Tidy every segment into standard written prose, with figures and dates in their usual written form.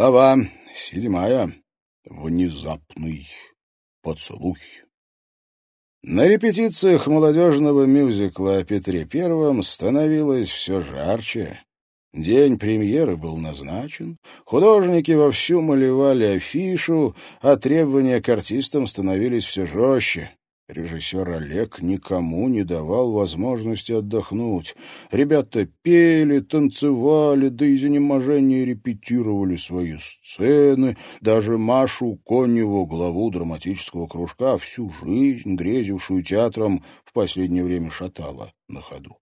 Глава 7. Внезапный поцелуй. На репетициях молодежного мюзикла о Петре Первом становилось все жарче. День премьеры был назначен, художники вовсю малевали афишу, а требования к артистам становились все жестче. Режиссер Олег никому не давал возможности отдохнуть. Ребята пели, танцевали, да из изнеможения репетировали свои сцены. Даже Машу Коневу, главу драматического кружка, всю жизнь грезившую театром, в последнее время шатала на ходу.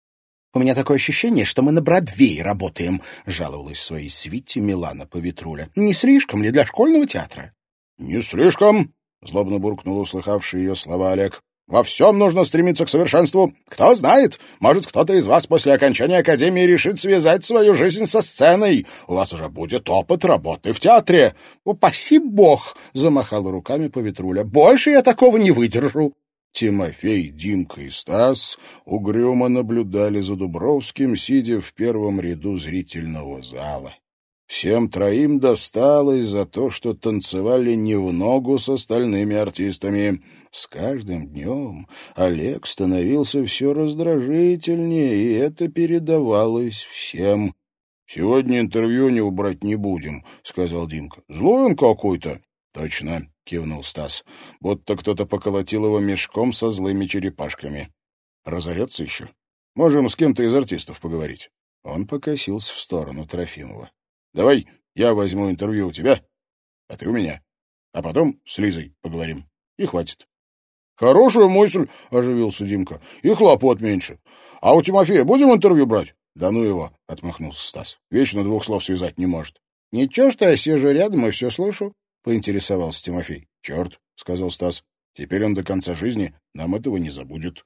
«У меня такое ощущение, что мы на Бродвее работаем», — жаловалась в своей свите Милана Поветруля. «Не слишком ли для школьного театра?» «Не слишком», — злобно буркнул услыхавший ее слова Олег. «Во всем нужно стремиться к совершенству. Кто знает, может, кто-то из вас после окончания академии решит связать свою жизнь со сценой. У вас уже будет опыт работы в театре». «Упаси бог!» — замахала руками Поветруля. «Больше я такого не выдержу». Тимофей, Димка и Стас угрюмо наблюдали за Дубровским, сидя в первом ряду зрительного зала. Всем троим досталось за то, что танцевали не в ногу с остальными артистами. С каждым днем Олег становился все раздражительнее, и это передавалось всем. «Сегодня интервью не убрать не будем», — сказал Димка. «Злой он какой-то». «Точно», — кивнул Стас, будто кто-то поколотил его мешком со злыми черепашками. «Разорется еще? Можем с кем-то из артистов поговорить». Он покосился в сторону Трофимова. «Давай я возьму интервью у тебя, а ты у меня. А потом с Лизой поговорим. И хватит». «Хорошая мысль», — оживился Димка. «И хлопот меньше. А у Тимофея будем интервью брать?» «Да ну его», — отмахнулся Стас. «Вечно двух слов связать не может». «Ничего, что я сижу рядом и все слышу», — поинтересовался Тимофей. «Черт», — сказал Стас. «Теперь он до конца жизни нам этого не забудет».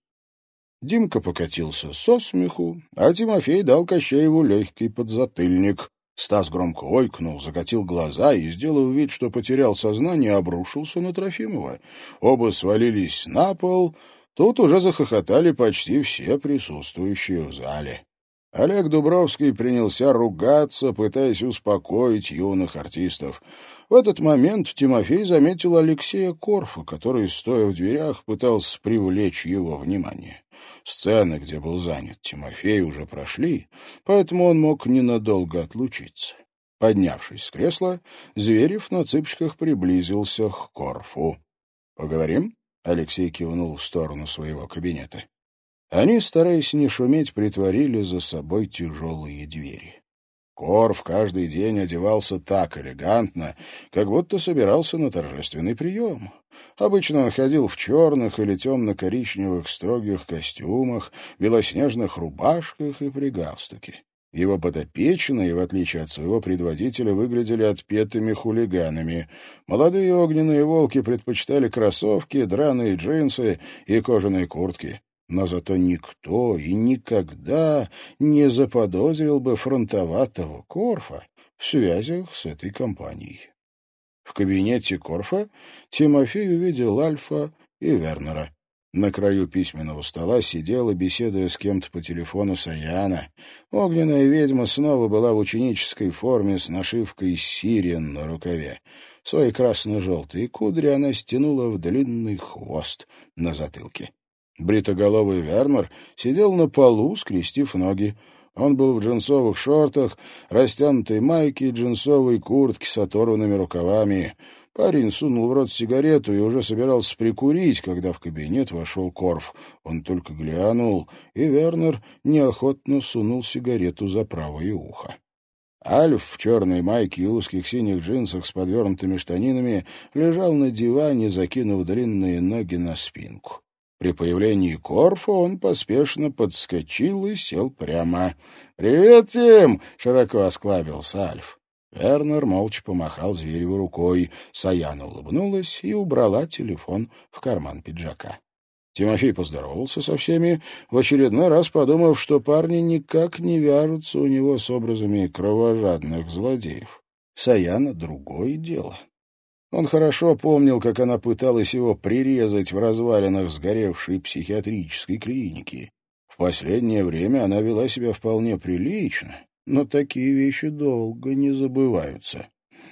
Димка покатился со смеху, а Тимофей дал Кощееву легкий подзатыльник. Стас громко ойкнул, закатил глаза и, сделав вид, что потерял сознание, обрушился на Трофимова. Оба свалились на пол. Тут уже захохотали почти все присутствующие в зале. Олег Дубровский принялся ругаться, пытаясь успокоить юных артистов. В этот момент Тимофей заметил Алексея Корфа, который, стоя в дверях, пытался привлечь его внимание. Сцены, где был занят Тимофей, уже прошли, поэтому он мог ненадолго отлучиться. Поднявшись с кресла, Зверев на цыпочках приблизился к Корфу. «Поговорим?» — Алексей кивнул в сторону своего кабинета. Они, стараясь не шуметь, притворили за собой тяжелые двери. Корф каждый день одевался так элегантно, как будто собирался на торжественный прием. Обычно он ходил в черных или темно-коричневых строгих костюмах, белоснежных рубашках и при галстуке. Его подопечные, в отличие от своего предводителя, выглядели отпетыми хулиганами. Молодые огненные волки предпочитали кроссовки, драные джинсы и кожаные куртки. Но зато никто и никогда не заподозрил бы фронтоватого Корфа в связях с этой компанией. В кабинете Корфа Тимофей увидел Альфа и Вернера. На краю письменного стола сидела, беседуя с кем-то по телефону, Саяна. Огненная ведьма снова была в ученической форме с нашивкой «Сирен» на рукаве. Свои красно-желтые кудри она стянула в длинный хвост на затылке. Бритоголовый Вернер сидел на полу, скрестив ноги. Он был в джинсовых шортах, растянутой майке и джинсовой куртке с оторванными рукавами. Парень сунул в рот сигарету и уже собирался прикурить, когда в кабинет вошел Корф. Он только глянул, и Вернер неохотно сунул сигарету за правое ухо. Альф в черной майке и узких синих джинсах с подвернутыми штанинами лежал на диване, закинув длинные ноги на спинку. При появлении Корфа он поспешно подскочил и сел прямо. «Привет, Тим!» — широко осклабился Альф. Вернер молча помахал Звереву рукой. Саяна улыбнулась и убрала телефон в карман пиджака. Тимофей поздоровался со всеми, в очередной раз подумав, что парни никак не вяжутся у него с образами кровожадных злодеев. Саяна — другое дело. Он хорошо помнил, как она пыталась его прирезать в развалинах сгоревшей психиатрической клиники. В последнее время она вела себя вполне прилично, но такие вещи долго не забываются.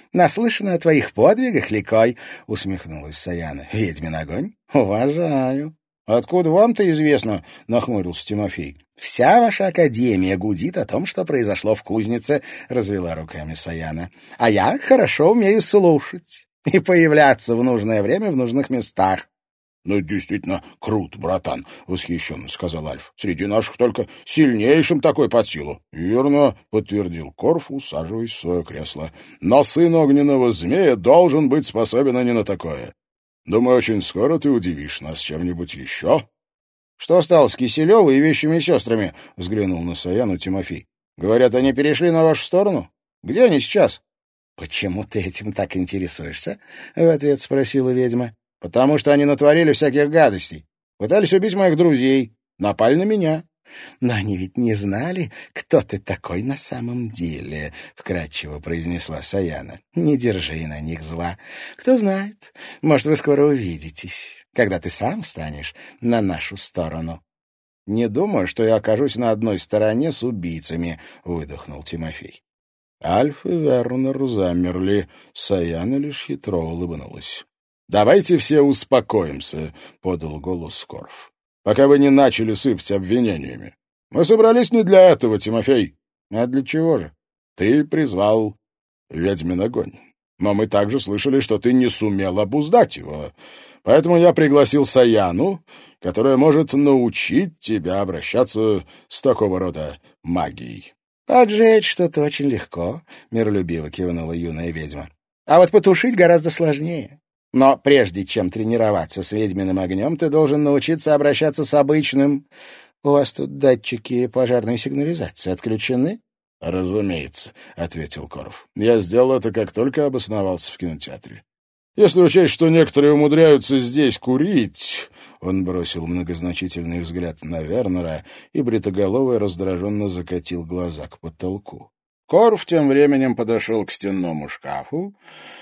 Наслышана о твоих подвигах, Ликой, — усмехнулась Саяна. — Ведьмин огонь? Уважаю. — Откуда вам-то известно? — нахмурился Тимофей. — Вся ваша академия гудит о том, что произошло в кузнице, — развела руками Саяна. — А я хорошо умею слушать и появляться в нужное время в нужных местах. — Ну, действительно круто, братан, — восхищенно сказал Альф. — Среди наших только сильнейшим такой под силу. — Верно, — подтвердил Корф, усаживаясь в свое кресло. — Но сын огненного змея должен быть способен и не на такое. Думаю, очень скоро ты удивишь нас чем-нибудь еще. — Что стало с Киселевой и вещими сестрами? — взглянул на Саяну Тимофей. — Говорят, они перешли на вашу сторону? Где они сейчас? — Почему ты этим так интересуешься? — в ответ спросила ведьма. — Потому что они натворили всяких гадостей. Пытались убить моих друзей. Напали на меня. — Но они ведь не знали, кто ты такой на самом деле, — вкратчиво произнесла Саяна. — Не держи на них зла. Кто знает, может, вы скоро увидитесь, когда ты сам станешь на нашу сторону. — Не думаю, что я окажусь на одной стороне с убийцами, — выдохнул Тимофей. Альф и Вернер замерли. Саяна лишь хитро улыбнулась. — Давайте все успокоимся, — подал голос Корф, — пока вы не начали сыпать обвинениями. Мы собрались не для этого, Тимофей. А для чего же? Ты призвал ведьмин огонь. Но мы также слышали, что ты не сумел обуздать его. Поэтому я пригласил Саяну, которая может научить тебя обращаться с такого рода магией. — Поджечь что-то очень легко, — миролюбиво кивнула юная ведьма. — А вот потушить гораздо сложнее. Но прежде чем тренироваться с ведьминым огнем, ты должен научиться обращаться с обычным. У вас тут датчики пожарной сигнализации отключены? — Разумеется, — ответил Корф. — Я сделал это, как только обосновался в кинотеатре. Если учесть, что некоторые умудряются здесь курить... Он бросил многозначительный взгляд на Вернера, и бритоголовый раздраженно закатил глаза к потолку. Корф тем временем подошел к стенному шкафу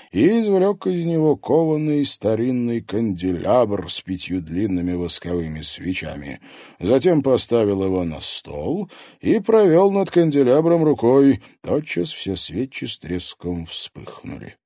и извлек из него кованый старинный канделябр с 5 длинными восковыми свечами. Затем поставил его на стол и провел над канделябром рукой. Тотчас все свечи с треском вспыхнули.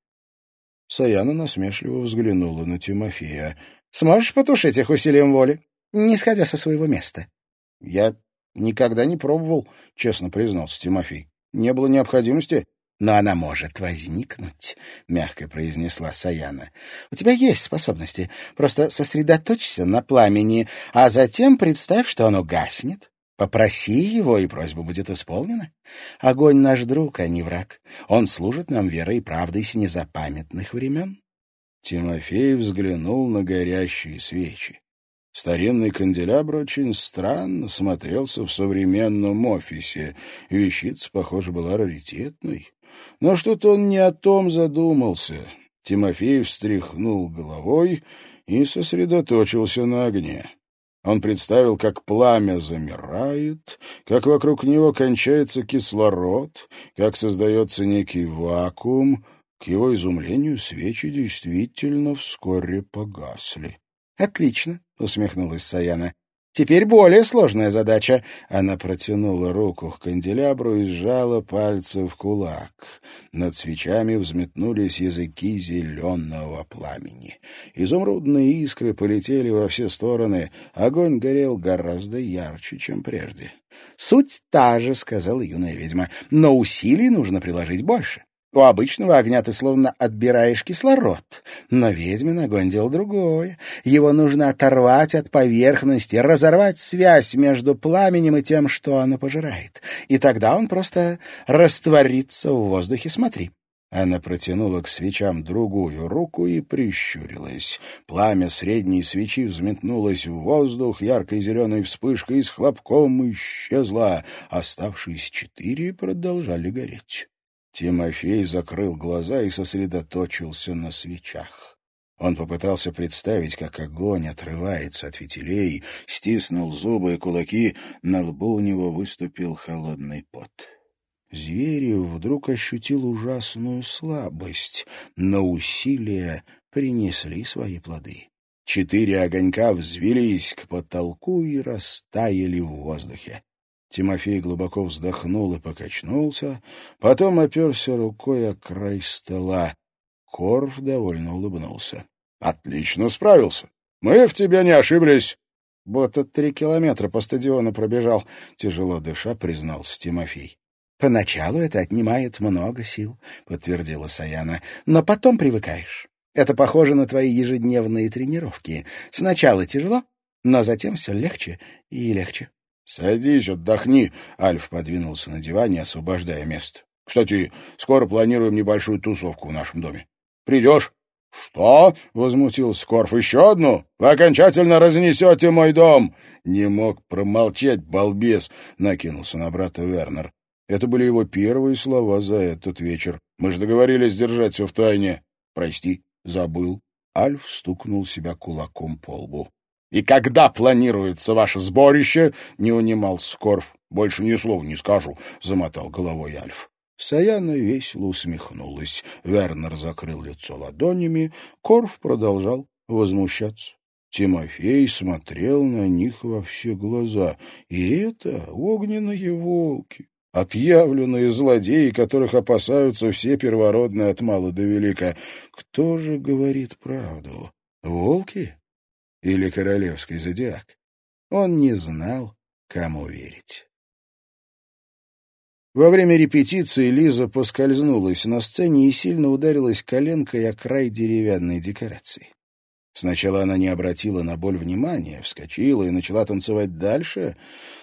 Саяна насмешливо взглянула на Тимофея. — Сможешь потушить их усилием воли, не сходя со своего места? — Я никогда не пробовал, — честно признался Тимофей. Не было необходимости. — Но она может возникнуть, — мягко произнесла Саяна. — У тебя есть способности. Просто сосредоточься на пламени, а затем представь, что оно гаснет. Попроси его, и просьба будет исполнена. Огонь наш друг, а не враг. Он служит нам верой и правдой с незапамятных времен. Тимофей взглянул на горящие свечи. Старинный канделябр очень странно смотрелся в современном офисе. Вещица, похоже, была раритетной. Но что-то он не о том задумался. Тимофей встряхнул головой и сосредоточился на огне. Он представил, как пламя замирает, как вокруг него кончается кислород, как создается некий вакуум. К его изумлению свечи действительно вскоре погасли. «Отлично», — усмехнулась Саяна. «Теперь более сложная задача». Она протянула руку к канделябру и сжала пальцы в кулак. Над свечами взметнулись языки зеленого пламени. Изумрудные искры полетели во все стороны. Огонь горел гораздо ярче, чем прежде. «Суть та же», — сказала юная ведьма, — «но усилий нужно приложить больше. У обычного огня ты словно отбираешь кислород, но ведьмин огонь — дело другое. Его нужно оторвать от поверхности, разорвать связь между пламенем и тем, что оно пожирает. И тогда он просто растворится в воздухе. Смотри». Она протянула к свечам другую руку и прищурилась. Пламя средней свечи взметнулось в воздух яркой зеленой вспышкой и с хлопком исчезло. Оставшиеся 4 продолжали гореть. Тимофей закрыл глаза и сосредоточился на свечах. Он попытался представить, как огонь отрывается от фитилей, стиснул зубы и кулаки, на лбу у него выступил холодный пот. Зверев вдруг ощутил ужасную слабость, но усилия принесли свои плоды. 4 огонька взвелись к потолку и растаяли в воздухе. Тимофей глубоко вздохнул и покачнулся, потом оперся рукой о край стола. Корф довольно улыбнулся. — Отлично справился. Мы в тебя не ошиблись. — Будто 3 километра по стадиону пробежал, — тяжело дыша признался Тимофей. — Поначалу это отнимает много сил, — подтвердила Саяна, — но потом привыкаешь. Это похоже на твои ежедневные тренировки. Сначала тяжело, но затем все легче и легче. — Садись, отдохни, — Альф подвинулся на диване, освобождая место. — Кстати, скоро планируем небольшую тусовку в нашем доме. Придешь? — Что? — возмутился Корф. — Еще одну? Вы окончательно разнесете мой дом. — Не мог промолчать, балбес, — накинулся на брата Вернер. Это были его первые слова за этот вечер. Мы же договорились держать все в тайне. — Прости, забыл. Альф стукнул себя кулаком по лбу. — И когда планируется ваше сборище? — не унимался Корф. — Больше ни слова не скажу, — замотал головой Альф. Саяна весело усмехнулась. Вернер закрыл лицо ладонями. Корф продолжал возмущаться. Тимофей смотрел на них во все глаза. И это огненные волки. Отъявленные злодеи, которых опасаются все первородные от мала до велика. Кто же говорит правду? Волки? Или королевский зодиак? Он не знал, кому верить. Во время репетиции Лиза поскользнулась на сцене и сильно ударилась коленкой о край деревянной декорации. Сначала она не обратила на боль внимания, вскочила и начала танцевать дальше,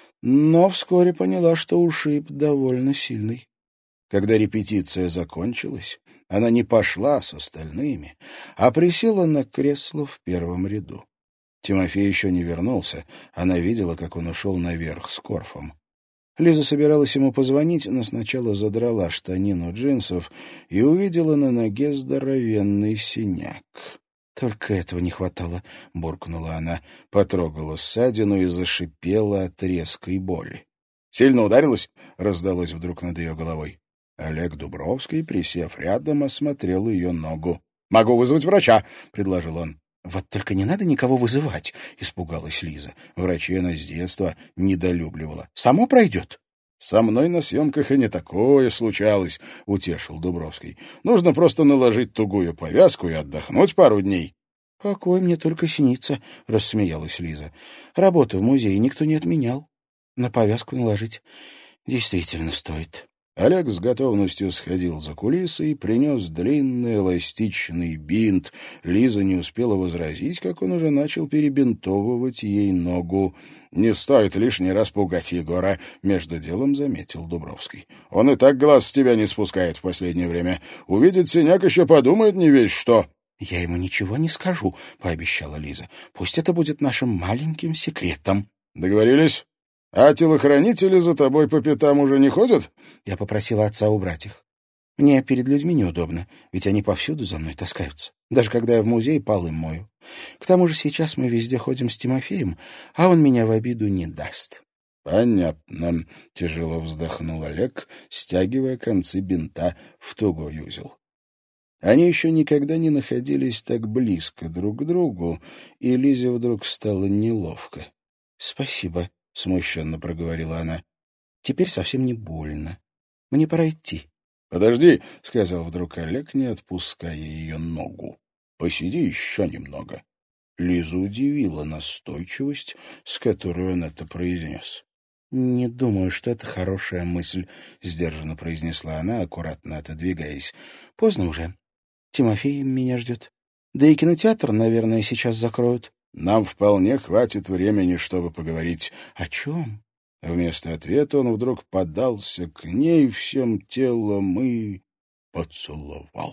но вскоре поняла, что ушиб довольно сильный. Когда репетиция закончилась, она не пошла с остальными, а присела на кресло в первом ряду. Тимофей еще не вернулся, она видела, как он ушел наверх с Корфом. Лиза собиралась ему позвонить, но сначала задрала штанину джинсов и увидела на ноге здоровенный синяк. «Только этого не хватало», — буркнула она, потрогала ссадину и зашипела от резкой боли. «Сильно ударилась?» — раздалось вдруг над ее головой. Олег Дубровский, присев рядом, осмотрел ее ногу. «Могу вызвать врача», — предложил он. «Вот только не надо никого вызывать», — испугалась Лиза. Врачей она с детства недолюбливала. «Само пройдет». «Со мной на съемках и не такое случалось», — утешил Дубровский. «Нужно просто наложить тугую повязку и отдохнуть пару дней». «Покой мне только снится», — рассмеялась Лиза. «Работу в музее никто не отменял. На повязку наложить действительно стоит». Олег с готовностью сходил за кулисы и принес длинный эластичный бинт. Лиза не успела возразить, как он уже начал перебинтовывать ей ногу. «Не стоит лишний раз пугать Егора», — между делом заметил Дубровский. «Он и так глаз с тебя не спускает в последнее время. Увидит синяк, еще подумает не весь что». «Я ему ничего не скажу», — пообещала Лиза. «Пусть это будет нашим маленьким секретом». «Договорились? А телохранители за тобой по пятам уже не ходят?» Я попросила отца убрать их. Мне перед людьми неудобно, ведь они повсюду за мной таскаются. Даже когда я в музее полы мою. К тому же сейчас мы везде ходим с Тимофеем, а он меня в обиду не даст. «Понятно», — тяжело вздохнул Олег, стягивая концы бинта в тугой узел. Они еще никогда не находились так близко друг к другу, и Лизе вдруг стало неловко. «Спасибо», — смущенно проговорила она. «Теперь совсем не больно. Мне пора идти». «Подожди», — сказал вдруг Олег, не отпуская ее ногу. «Посиди еще немного». Лизу удивила настойчивость, с которой он это произнес. «Не думаю, что это хорошая мысль», — сдержанно произнесла она, аккуратно отодвигаясь. «Поздно уже. Тимофей меня ждет. Да и кинотеатр, наверное, сейчас закроют». «Нам вполне хватит времени, чтобы поговорить». «О чем?» Вместо ответа он вдруг подался к ней всем телом и поцеловал.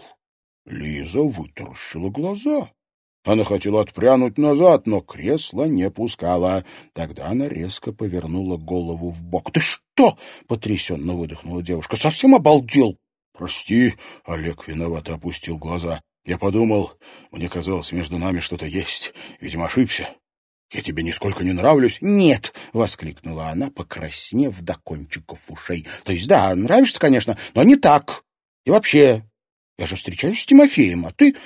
Лиза вытаращила глаза. Она хотела отпрянуть назад, но кресло не пускало. Тогда она резко повернула голову в бок. «Ты что?» — потрясенно выдохнула девушка. «Совсем обалдел?» «Прости», — Олег виновато опустил глаза. «Я подумал, мне казалось, между нами что-то есть. Видимо, ошибся. Я тебе нисколько не нравлюсь?» «Нет!» — воскликнула она, покраснев до кончиков ушей. «То есть, да, нравишься, конечно, но не так. И вообще, я же встречаюсь с Тимофеем, а ты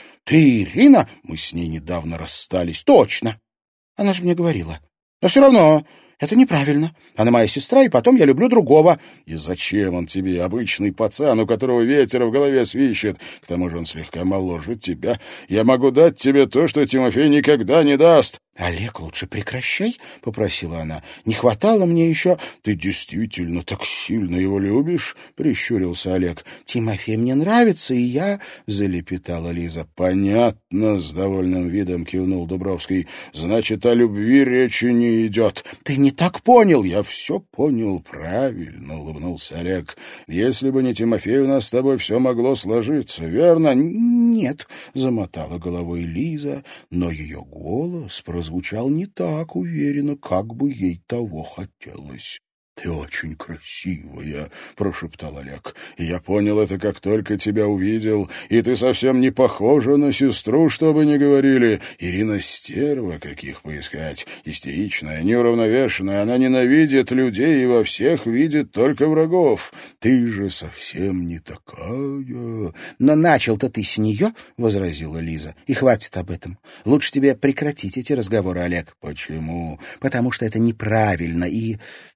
Ирина...» «Мы с ней недавно расстались». «Точно! Она же мне говорила. Но все равно Это неправильно. Она моя сестра, и потом я люблю другого. И зачем он тебе, обычный пацан, у которого ветер в голове свищет? К тому же он слегка моложе тебя. Я могу дать тебе то, что Тимофей никогда не даст. Олег, лучше прекращай, — попросила она. Не хватало мне еще... Ты действительно так сильно его любишь? — прищурился Олег. Тимофей мне нравится, и я... — залепетала Лиза. Понятно, — с довольным видом кивнул Дубровский. Значит, о любви речи не идет. Ты не так понял. Я все понял правильно, — улыбнулся Олег. Если бы не Тимофей, у нас с тобой все могло сложиться, верно? Нет, — замотала головой Лиза, но ее голос прозвучал не так уверенно, как бы ей того хотелось. «Ты очень красивая», — прошептал Олег. «Я понял это, как только тебя увидел, и ты совсем не похожа на сестру, что бы ни говорили. Ирина стерва, каких поискать, истеричная, неуравновешенная, она ненавидит людей и во всех видит только врагов. Ты же совсем не такая». «Но начал-то ты с нее», — возразила Лиза, — «и хватит об этом. Лучше тебе прекратить эти разговоры, Олег». «Почему?» «Потому что это неправильно, и...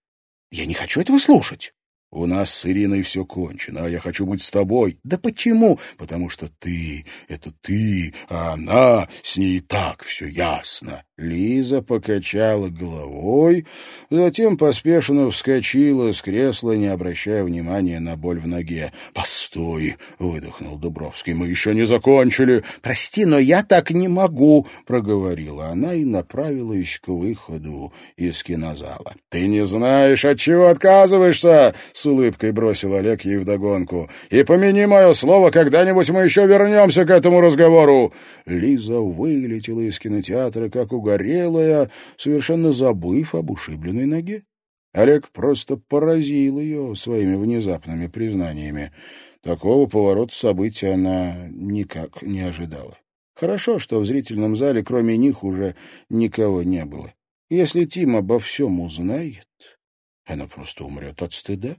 я не хочу этого слушать». «У нас с Ириной все кончено, а я хочу быть с тобой». «Да почему?» «Потому что ты — это ты, а она, с ней так все ясно». Лиза покачала головой, затем поспешно вскочила с кресла, не обращая внимания на боль в ноге. «Постой!» — выдохнул Дубровский. «Мы еще не закончили». «Прости, но я так не могу», — проговорила она и направилась к выходу из кинозала. «Ты не знаешь, от чего отказываешься?» — с улыбкой бросил Олег ей вдогонку. «И помяни мое слово, когда-нибудь мы еще вернемся к этому разговору». Лиза вылетела из кинотеатра, как угорелая, совершенно забыв об ушибленной ноге. Олег просто поразил ее своими внезапными признаниями. Такого поворота событий она никак не ожидала. Хорошо, что в зрительном зале кроме них уже никого не было. Если Тим обо всем узнает, она просто умрет от стыда.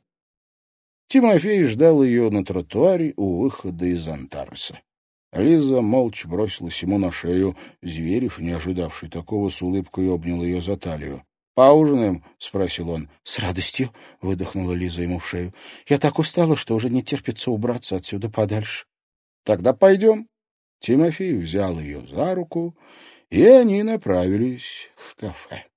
Тимофей ждал ее на тротуаре у выхода из Антареса. Лиза молча бросилась ему на шею. Зверев, не ожидавший такого, с улыбкой обнял ее за талию. «Поужинаем?» — спросил он. «С радостью», — выдохнула Лиза ему в шею. «Я так устала, что уже не терпится убраться отсюда подальше». «Тогда пойдем». Тимофей взял ее за руку, и они направились к кафе.